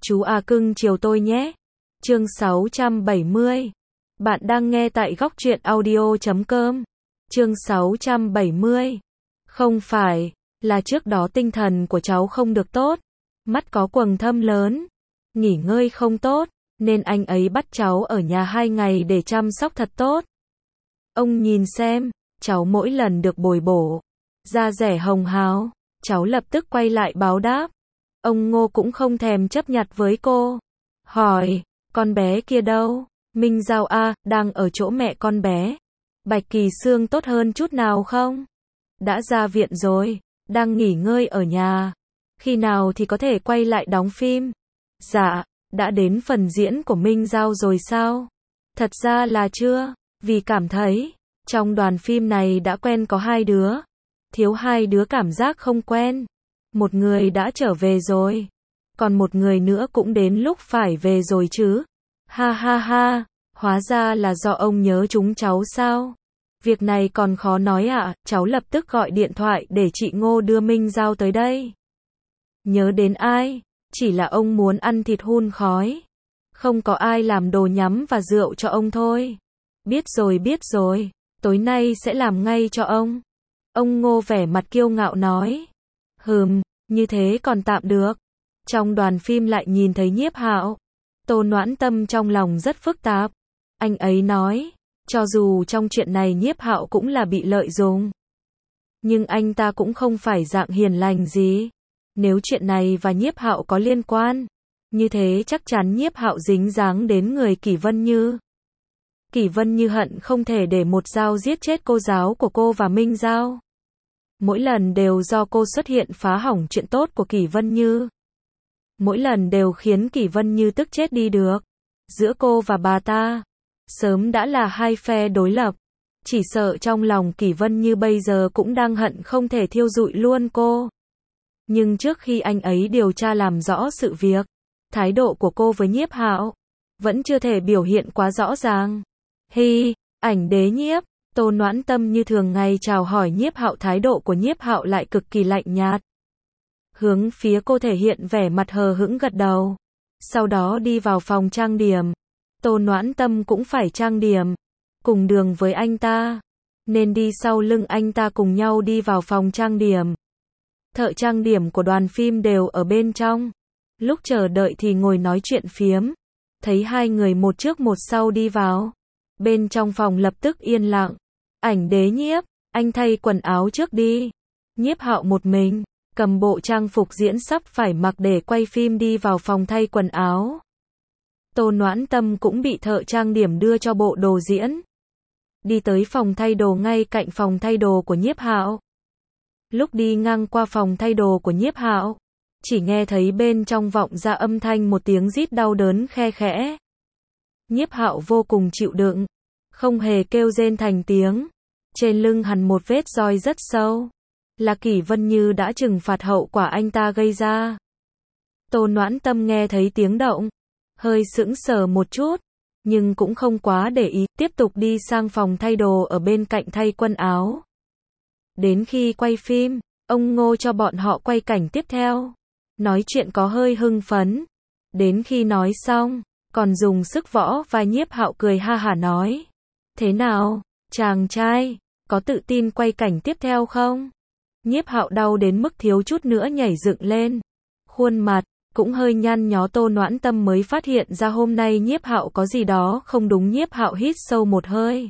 Chú A cưng chiều tôi nhé. Chương 670. Bạn đang nghe tại góc truyện audio.com. Chương 670. Không phải, là trước đó tinh thần của cháu không được tốt. Mắt có quầng thâm lớn. Nghỉ ngơi không tốt, nên anh ấy bắt cháu ở nhà 2 ngày để chăm sóc thật tốt. Ông nhìn xem, cháu mỗi lần được bồi bổ, da dẻ hồng hào, cháu lập tức quay lại báo đáp. Ông Ngô cũng không thèm chấp nhặt với cô. Hỏi, con bé kia đâu? Minh Giao A, đang ở chỗ mẹ con bé. Bạch Kỳ Xương tốt hơn chút nào không? Đã ra viện rồi, đang nghỉ ngơi ở nhà. Khi nào thì có thể quay lại đóng phim? Dạ, đã đến phần diễn của Minh Giao rồi sao? Thật ra là chưa, vì cảm thấy, trong đoàn phim này đã quen có 2 đứa. Thiếu 2 đứa cảm giác không quen. Một người đã trở về rồi. Còn một người nữa cũng đến lúc phải về rồi chứ. Ha ha ha, hóa ra là do ông nhớ chúng cháu sao? Việc này còn khó nói ạ, cháu lập tức gọi điện thoại để chị Ngô đưa Minh Giao tới đây. Nhớ đến ai? Chỉ là ông muốn ăn thịt hun khói. Không có ai làm đồ nhắm và rượu cho ông thôi. Biết rồi, tối nay sẽ làm ngay cho ông. Ông Ngô vẻ mặt kiêu ngạo nói. Như thế còn tạm được. Trong đoàn phim lại nhìn thấy Nhiếp Hạo. Tô Noãn Tâm trong lòng rất phức tạp. Anh ấy nói, cho dù trong chuyện này Nhiếp Hạo cũng là bị lợi dụng, nhưng anh ta cũng không phải dạng hiền lành gì. Nếu chuyện này và Nhiếp Hạo có liên quan, như thế chắc chắn Nhiếp Hạo dính dáng đến người Kỷ Vân Như. Kỷ Vân Như hận không thể để một dao giết chết cô giáo của cô và Minh Giao. Mỗi lần đều do cô xuất hiện phá hỏng chuyện tốt của Kỷ Vân Như. Mỗi lần đều khiến Kỷ Vân Như tức chết đi được. Giữa cô và bà ta, sớm đã là 2 phe đối lập. Chỉ sợ trong lòng Kỷ Vân Như bây giờ cũng đang hận không thể thiêu rụi luôn cô. Nhưng trước khi anh ấy điều tra làm rõ sự việc, thái độ của cô với Nhiếp Hạo vẫn chưa thể biểu hiện quá rõ ràng. Ảnh đế Nhiếp. Tô Noãn Tâm như thường ngày chào hỏi Nhiếp Hạo, thái độ của Nhiếp Hạo lại cực kỳ lạnh nhạt. Hướng phía cô thể hiện vẻ mặt hờ hững gật đầu. Sau đó đi vào phòng trang điểm. Tô Noãn Tâm cũng phải trang điểm, cùng đường với anh ta, nên đi sau lưng anh ta cùng nhau đi vào phòng trang điểm. Thợ trang điểm của đoàn phim đều ở bên trong. Lúc chờ đợi thì ngồi nói chuyện phiếm. Thấy 2 người một trước một sau đi vào. Bên trong phòng lập tức yên lặng. Ảnh đế Nhiếp, anh thay quần áo trước đi. Nhiếp Hạo một mình, cầm bộ trang phục diễn sắp phải mặc để quay phim đi vào phòng thay quần áo. Tô Noãn Tâm cũng bị thợ trang điểm đưa cho bộ đồ diễn. Đi tới phòng thay đồ ngay cạnh phòng thay đồ của Nhiếp Hạo. Lúc đi ngang qua phòng thay đồ của Nhiếp Hạo, chỉ nghe thấy bên trong vọng ra âm thanh một tiếng rít đau đớn khe khẽ. Nhiếp Hạo vô cùng chịu đựng, không hề kêu rên thành tiếng. Trên lưng hắn một vết roi rất sâu, là Kỷ Vân Như đã trừng phạt hậu quả anh ta gây ra. Tô Noãn Tâm nghe thấy tiếng động, hơi sững sờ một chút, nhưng cũng không quá để ý, tiếp tục đi sang phòng thay đồ ở bên cạnh thay quần áo. Đến khi quay phim, ông Ngô cho bọn họ quay cảnh tiếp theo. Nói chuyện có hơi hưng phấn. Đến khi nói xong, còn dùng sức võ vai Nhiếp Hạo cười ha hả nói. Thế nào, chàng trai, có tự tin quay cảnh tiếp theo không? Nhiếp Hạo đau đến mức thiếu chút nữa nhảy dựng lên. Khuôn mặt cũng hơi nhăn nhó. Tô Noãn Tâm mới phát hiện ra hôm nay Nhiếp Hạo có gì đó không đúng. Nhiếp Hạo hít sâu một hơi,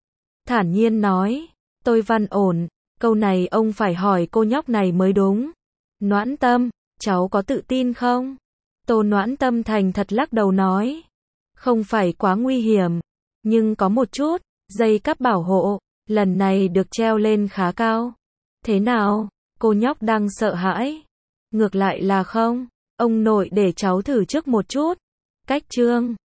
thản nhiên nói, tôi văn ổn. Câu này ông phải hỏi cô nhóc này mới đúng. Noãn Tâm, cháu có tự tin không? Tô Noãn Tâm thành thật lắc đầu nói, không phải quá nguy hiểm, nhưng có một chút. Dây cáp bảo hộ lần này được treo lên khá cao. Thế nào, cô nhóc đang sợ hãi? Ngược lại là không. Ông nội để cháu thử trước một chút. Cách chương